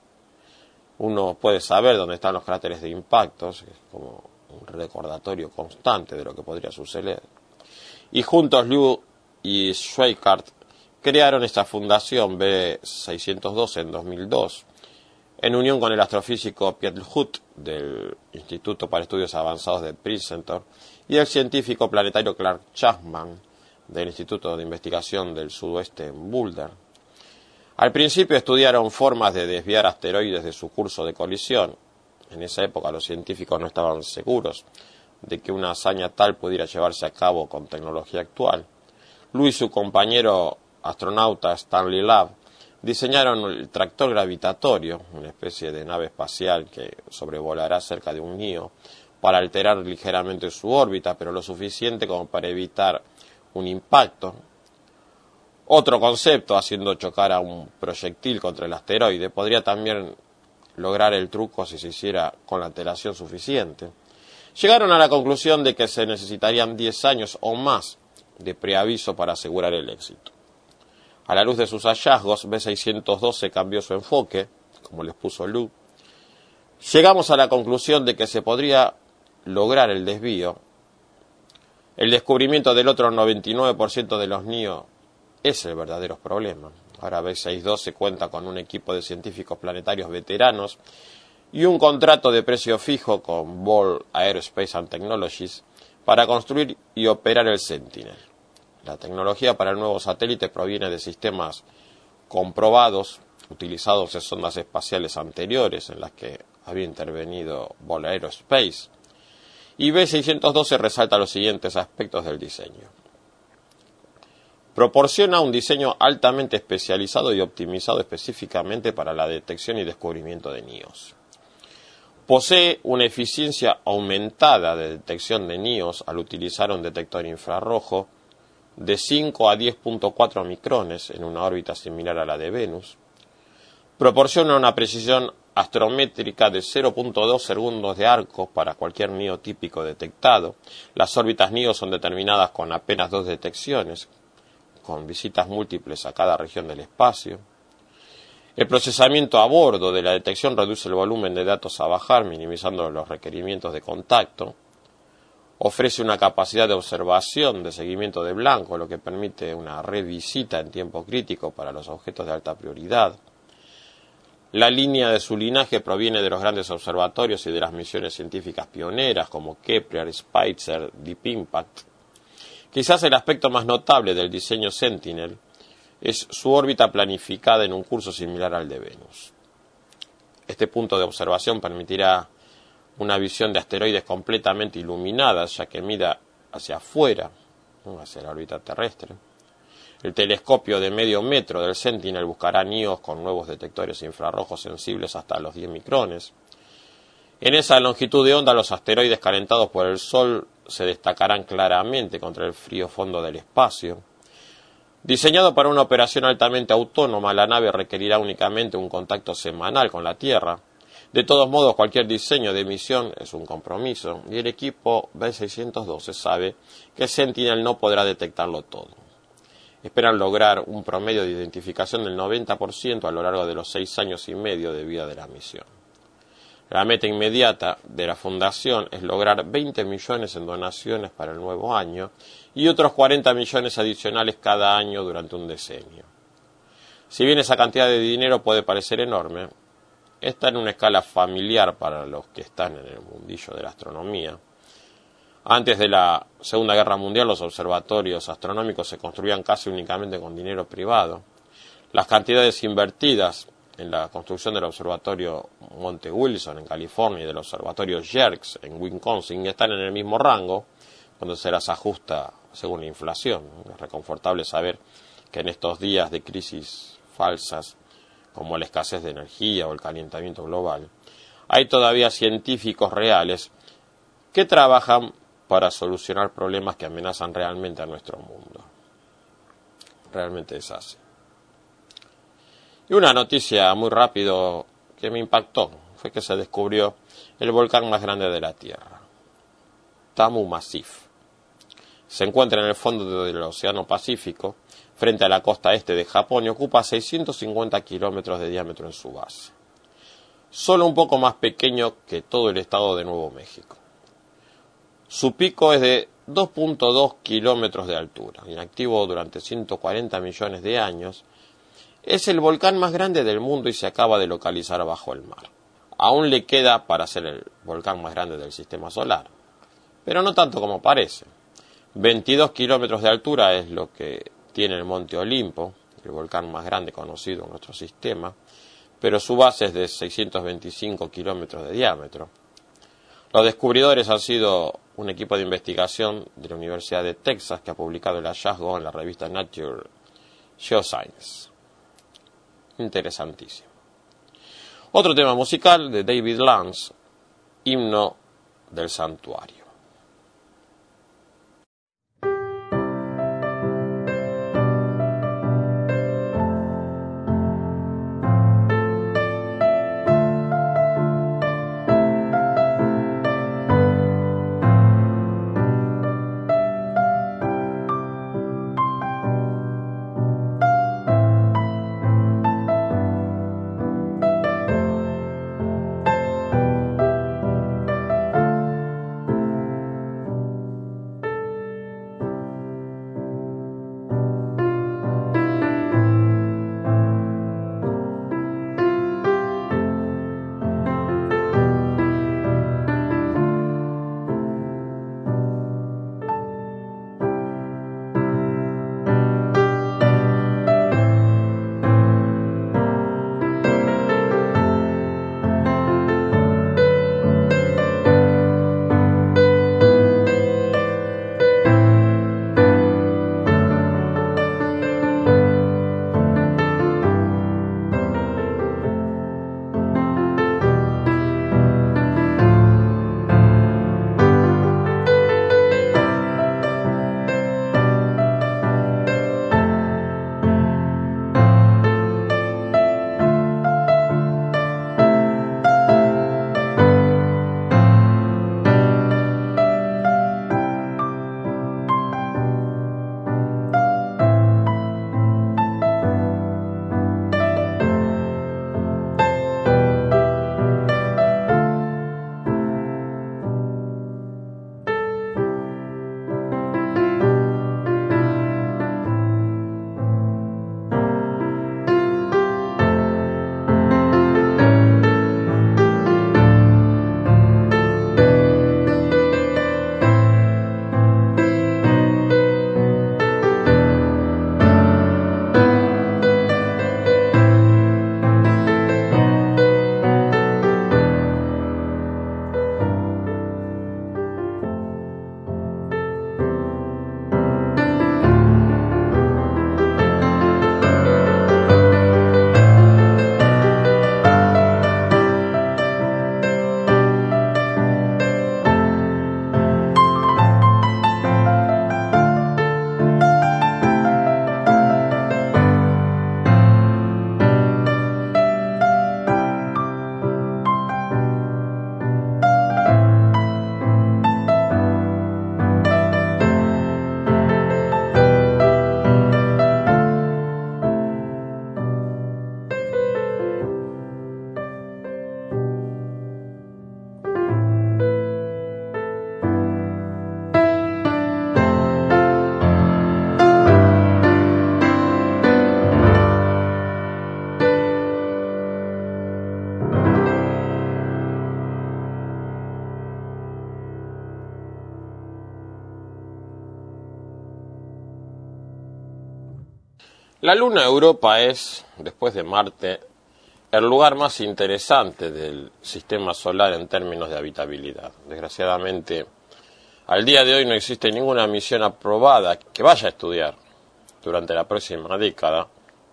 Uno puede saber dónde están los cráteres de impactos, es como un recordatorio constante de lo que podría suceder. Y juntos Lou y Schweikart crearon esta fundación B612 en 2002, en unión con el astrofísico Piet Hut del Instituto para Estudios Avanzados de Princeton y el científico planetario Clark Chapman del Instituto de Investigación del Sudoeste en Boulder. Al principio estudiaron formas de desviar asteroides de su curso de colisión. En esa época los científicos no estaban seguros de que una hazaña tal pudiera llevarse a cabo con tecnología actual. Lou y su compañero astronauta Stanley Love diseñaron el tractor gravitatorio, una especie de nave espacial que sobrevolará cerca de un NIO para alterar ligeramente su órbita, pero lo suficiente como para evitar un impacto. Otro concepto, haciendo chocar a un proyectil contra el asteroide, podría también lograr el truco si se hiciera con la antelación suficiente. Llegaron a la conclusión de que se necesitarían 10 años o más de preaviso para asegurar el éxito. A la luz de sus hallazgos, B612 cambió su enfoque, como les puso Lou. Llegamos a la conclusión de que se podría lograr el desvío. El descubrimiento del otro 99% de los NIO es el verdadero problema. Ahora B612 cuenta con un equipo de científicos planetarios veteranos y un contrato de precio fijo con Ball Aerospace and Technologies para construir y operar el Sentinel. La tecnología para el nuevo satélite proviene de sistemas comprobados, utilizados en sondas espaciales anteriores en las que había intervenido Ball Aerospace. Y B612 resalta los siguientes aspectos del diseño. Proporciona un diseño altamente especializado y optimizado específicamente para la detección y descubrimiento de NIOS. Posee una eficiencia aumentada de detección de NIOS al utilizar un detector infrarrojo de 5 a 10.4 micrones en una órbita similar a la de Venus. Proporciona una precisión astrométrica de 0.2 segundos de arco para cualquier NIO típico detectado. Las órbitas NIO son determinadas con apenas 2 detecciones, con visitas múltiples a cada región del espacio. El procesamiento a bordo de la detección reduce el volumen de datos a bajar, minimizando los requerimientos de contacto. Ofrece una capacidad de observación, de seguimiento de blanco, lo que permite una revisita en tiempo crítico para los objetos de alta prioridad. La línea de su linaje proviene de los grandes observatorios y de las misiones científicas pioneras como Kepler, Spitzer, Deep Impact. Quizás el aspecto más notable del diseño Sentinel es su órbita planificada en un curso similar al de Venus. Este punto de observación permitirá una visión de asteroides completamente iluminada, ya que mira hacia afuera, hacia la órbita terrestre. El telescopio de medio metro del Sentinel buscará NIOS con nuevos detectores infrarrojos sensibles hasta los 10 micrones. En esa longitud de onda, los asteroides calentados por el Sol se destacarán claramente contra el frío fondo del espacio. Diseñado para una operación altamente autónoma, la nave requerirá únicamente un contacto semanal con la Tierra. De todos modos, cualquier diseño de misión es un compromiso, y el equipo B612 sabe que Sentinel no podrá detectarlo todo. Esperan lograr un promedio de identificación del 90% a lo largo de los 6 años y medio de vida de la misión. La meta inmediata de la Fundación es lograr 20 millones en donaciones para el nuevo año y otros 40 millones adicionales cada año durante un decenio. Si bien esa cantidad de dinero puede parecer enorme, está en una escala familiar para los que están en el mundillo de la astronomía. Antes de la Segunda Guerra Mundial, los observatorios astronómicos se construían casi únicamente con dinero privado. Las cantidades invertidas en la construcción del observatorio Monte Wilson en California y del observatorio Yerkes en Wisconsin están en el mismo rango, cuando se las ajusta según la inflación. Es reconfortable saber que en estos días de crisis falsas, como la escasez de energía o el calentamiento global, hay todavía científicos reales que trabajan para solucionar problemas que amenazan realmente a nuestro mundo. Realmente es así. Y una noticia muy rápido que me impactó fue que se descubrió el volcán más grande de la Tierra, Tamu Massif. Se encuentra en el fondo del Océano Pacífico, frente a la costa este de Japón, y ocupa 650 kilómetros de diámetro en su base. Solo un poco más pequeño que todo el estado de Nuevo México. Su pico es de 2.2 kilómetros de altura, inactivo durante 140 millones de años. Es el volcán más grande del mundo y se acaba de localizar bajo el mar. Aún le queda para ser el volcán más grande del sistema solar, pero no tanto como parece. 22 kilómetros de altura es lo que tiene el Monte Olimpo, el volcán más grande conocido en nuestro sistema, pero su base es de 625 kilómetros de diámetro. Los descubridores han sido un equipo de investigación de la Universidad de Texas que ha publicado el hallazgo en la revista Nature Geoscience. Interesantísimo. Otro tema musical de David Lance, Himno del Santuario. La luna Europa es, después de Marte, el lugar más interesante del sistema solar en términos de habitabilidad. Desgraciadamente, al día de hoy no existe ninguna misión aprobada que vaya a estudiar durante la próxima década,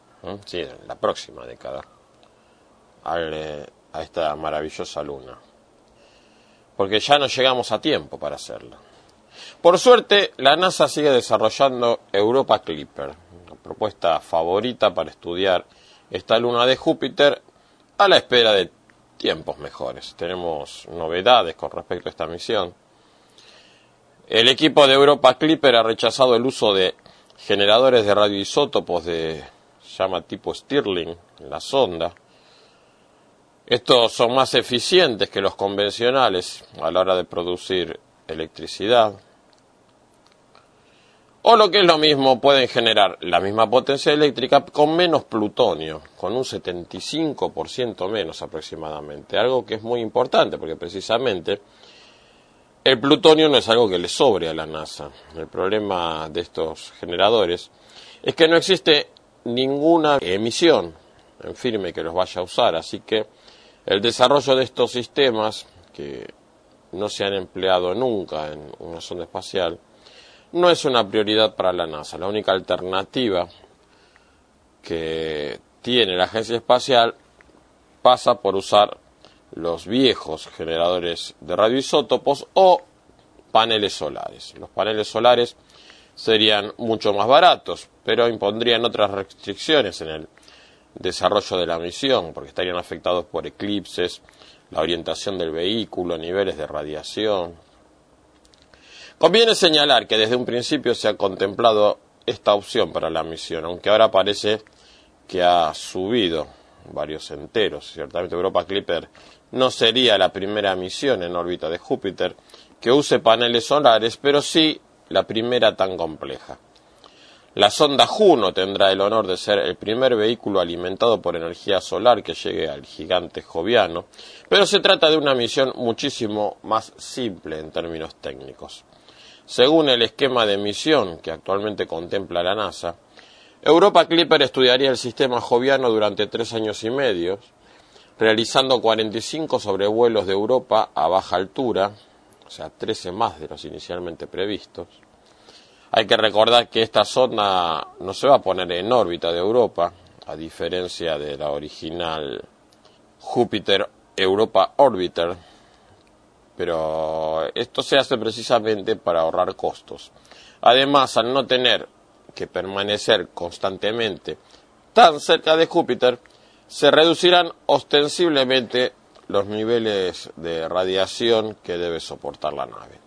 a esta maravillosa luna. Porque ya no llegamos a tiempo para hacerla. Por suerte, la NASA sigue desarrollando Europa Clipper, una propuesta favorita para estudiar esta luna de Júpiter a la espera de tiempos mejores. Tenemos novedades con respecto a esta misión. El equipo de Europa Clipper ha rechazado el uso de generadores de radioisótopos de llama tipo Stirling en la sonda. Estos son más eficientes que los convencionales a la hora de producir electricidad. O lo que es lo mismo, pueden generar la misma potencia eléctrica con menos plutonio, con un 75% menos aproximadamente. Algo que es muy importante porque precisamente el plutonio no es algo que le sobre a la NASA. El problema de estos generadores es que no existe ninguna emisión en firme que los vaya a usar, así que el desarrollo de estos sistemas, que no se han empleado nunca en una sonda espacial, no es una prioridad para la NASA. La única alternativa que tiene la agencia espacial pasa por usar los viejos generadores de radioisótopos o paneles solares. Los paneles solares serían mucho más baratos, pero impondrían otras restricciones en el desarrollo de la misión, porque estarían afectados por eclipses, la orientación del vehículo, niveles de radiación. Conviene señalar que desde un principio se ha contemplado esta opción para la misión, aunque ahora parece que ha subido varios enteros. Ciertamente Europa Clipper no sería la primera misión en órbita de Júpiter que use paneles solares, pero sí la primera tan compleja. La sonda Juno tendrá el honor de ser el primer vehículo alimentado por energía solar que llegue al gigante joviano, pero se trata de una misión muchísimo más simple en términos técnicos. Según el esquema de misión que actualmente contempla la NASA, Europa Clipper estudiaría el sistema joviano durante 3 años y medio, realizando 45 sobrevuelos de Europa a baja altura, o sea, 13 más de los inicialmente previstos. Hay que recordar que esta sonda no se va a poner en órbita de Europa, a diferencia de la original Júpiter Europa Orbiter, pero esto se hace precisamente para ahorrar costos. Además, al no tener que permanecer constantemente tan cerca de Júpiter, se reducirán ostensiblemente los niveles de radiación que debe soportar la nave.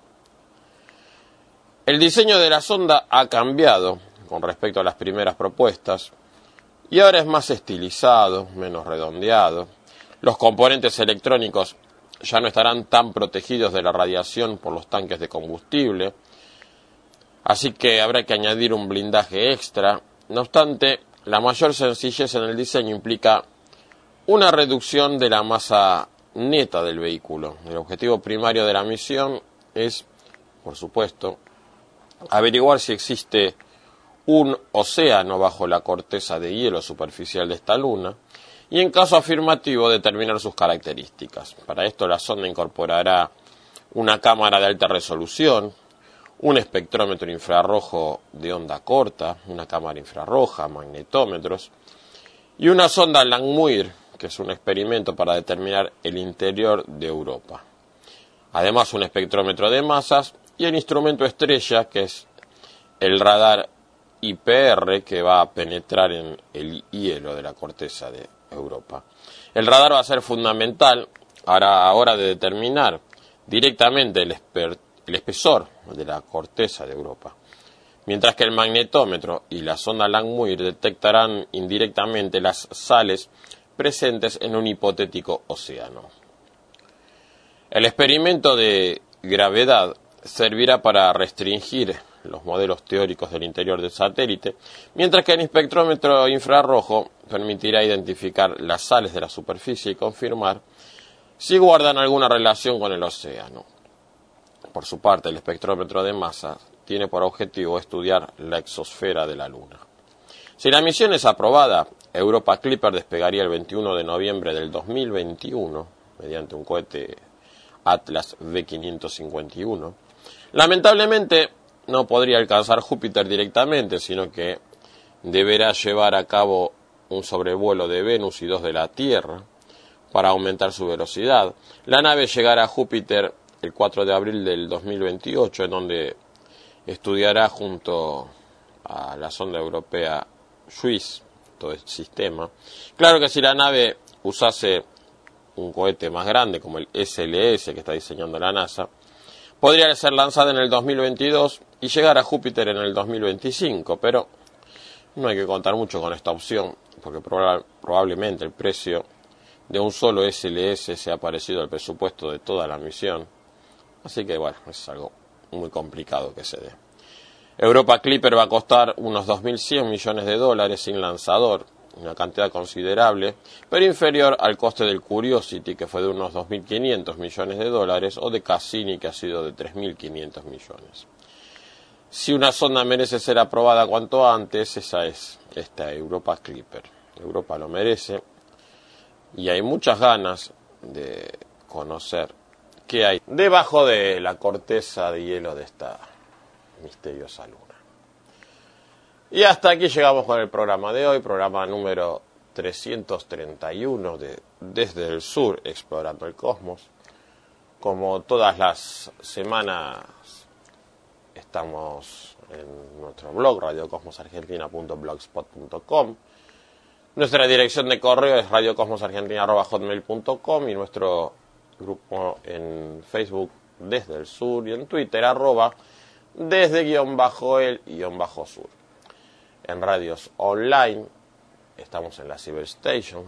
El diseño de la sonda ha cambiado con respecto a las primeras propuestas y ahora es más estilizado, menos redondeado. Los componentes electrónicos ya no estarán tan protegidos de la radiación por los tanques de combustible, así que habrá que añadir un blindaje extra. No obstante, la mayor sencillez en el diseño implica una reducción de la masa neta del vehículo. El objetivo primario de la misión es, por supuesto, averiguar si existe un océano bajo la corteza de hielo superficial de esta luna y, en caso afirmativo, determinar sus características. Para esto la sonda incorporará una cámara de alta resolución, un espectrómetro infrarrojo de onda corta, una cámara infrarroja, magnetómetros y una sonda Langmuir, que es un experimento para determinar el interior de Europa. Además, un espectrómetro de masas y el instrumento estrella, que es el radar IPR, que va a penetrar en el hielo de la corteza de Europa. El radar va a ser fundamental a la hora de determinar directamente el espesor de la corteza de Europa, mientras que el magnetómetro y la sonda Langmuir detectarán indirectamente las sales presentes en un hipotético océano. El experimento de gravedad servirá para restringir los modelos teóricos del interior del satélite, mientras que el espectrómetro infrarrojo permitirá identificar las sales de la superficie y confirmar si guardan alguna relación con el océano. Por su parte, el espectrómetro de masa tiene por objetivo estudiar la exosfera de la Luna. Si la misión es aprobada, Europa Clipper despegaría el 21 de noviembre del 2021 mediante un cohete Atlas V551. Lamentablemente no podría alcanzar Júpiter directamente, sino que deberá llevar a cabo un sobrevuelo de Venus y 2 de la Tierra para aumentar su velocidad. La nave llegará a Júpiter el 4 de abril del 2028, en donde estudiará junto a la sonda europea JUICE todo el sistema. Claro que si la nave usase un cohete más grande como el SLS que está diseñando la NASA, podría ser lanzada en el 2022 y llegar a Júpiter en el 2025, pero no hay que contar mucho con esta opción, porque probablemente el precio de un solo SLS sea parecido al presupuesto de toda la misión. Así que bueno, es algo muy complicado que se dé. Europa Clipper va a costar unos 2.100 millones de dólares sin lanzador, una cantidad considerable, pero inferior al coste del Curiosity, que fue de unos 2.500 millones de dólares, o de Cassini, que ha sido de 3.500 millones. Si una sonda merece ser aprobada cuanto antes, esa es esta Europa Clipper. Europa lo merece y hay muchas ganas de conocer qué hay debajo de la corteza de hielo de esta misteriosa luna. Y hasta aquí llegamos con el programa de hoy, programa número 331 de Desde el Sur, Explorando el Cosmos. Como todas las semanas estamos en nuestro blog radiocosmosargentina.blogspot.com. Nuestra dirección de correo es radiocosmosargentina@hotmail.com y nuestro grupo en Facebook Desde el Sur y en Twitter @desde_el_sur. En radios online estamos en la Cyberstation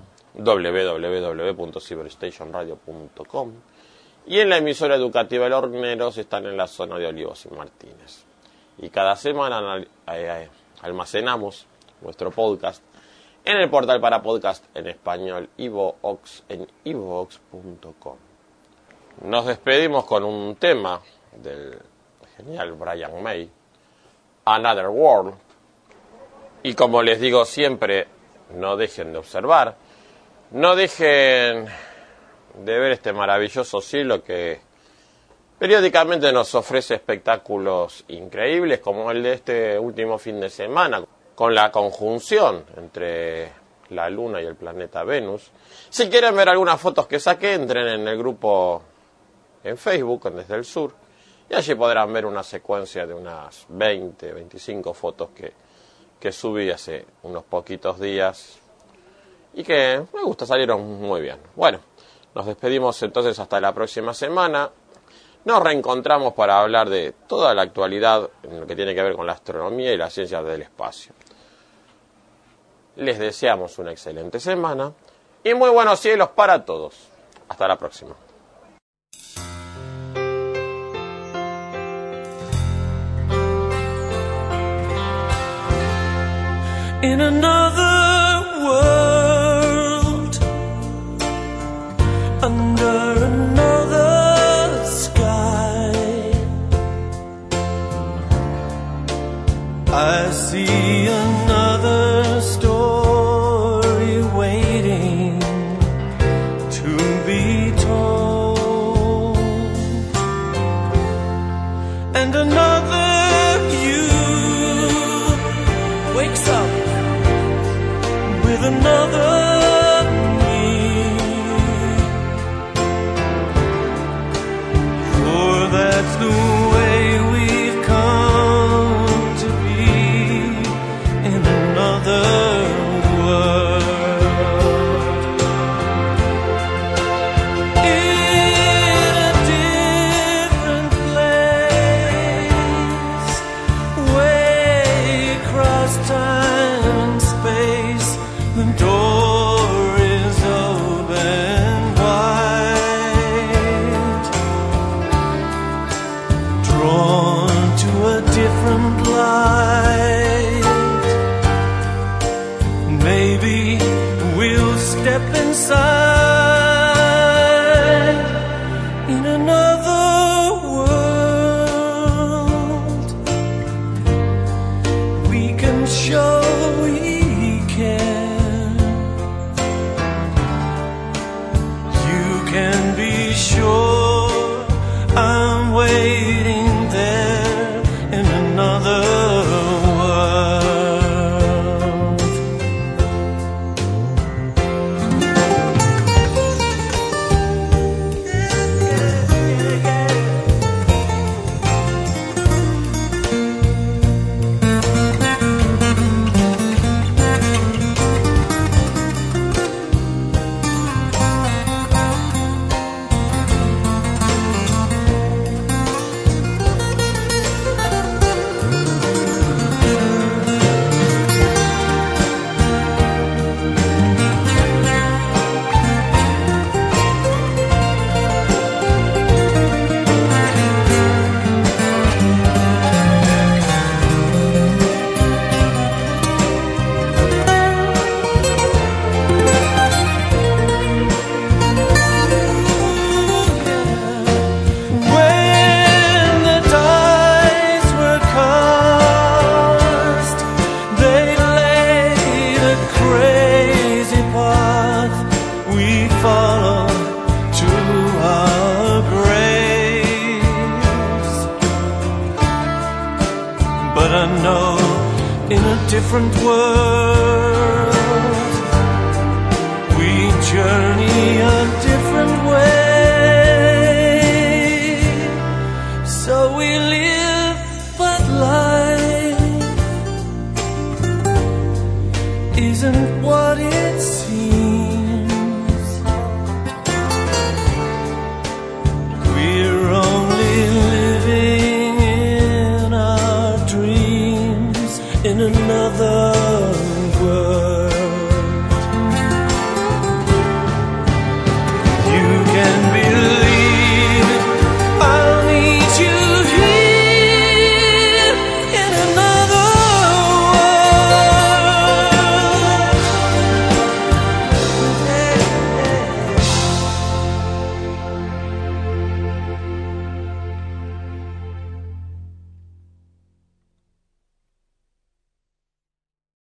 www.cyberstationradio.com y en la emisora educativa El Horneros están en la zona de Olivos y Martínez. Y cada semana almacenamos nuestro podcast en el portal para podcast en español iVoox en iVoox.com. Nos despedimos con un tema del genial Brian May, Another World. Y como les digo siempre, no dejen de observar, no dejen de ver este maravilloso cielo que periódicamente nos ofrece espectáculos increíbles, como el de este último fin de semana, con la conjunción entre la Luna y el planeta Venus. Si quieren ver algunas fotos que saqué, entren en el grupo en Facebook, en Desde el Sur, y allí podrán ver una secuencia de unas 20, 25 fotos que subí hace unos poquitos días y que me gusta, salieron muy bien. Bueno, nos despedimos entonces hasta la próxima semana. Nos reencontramos para hablar de toda la actualidad en lo que tiene que ver con la astronomía y las ciencias del espacio. Les deseamos una excelente semana y muy buenos cielos para todos. Hasta la próxima. In another world, under another sky, I see another story waiting to be told, and another you wakes up with another me, for that's the way we've come to be in another world, in a different place. different world. We journey a different way. So we live, but life isn't what it seems. We're only living in our dreams in another world.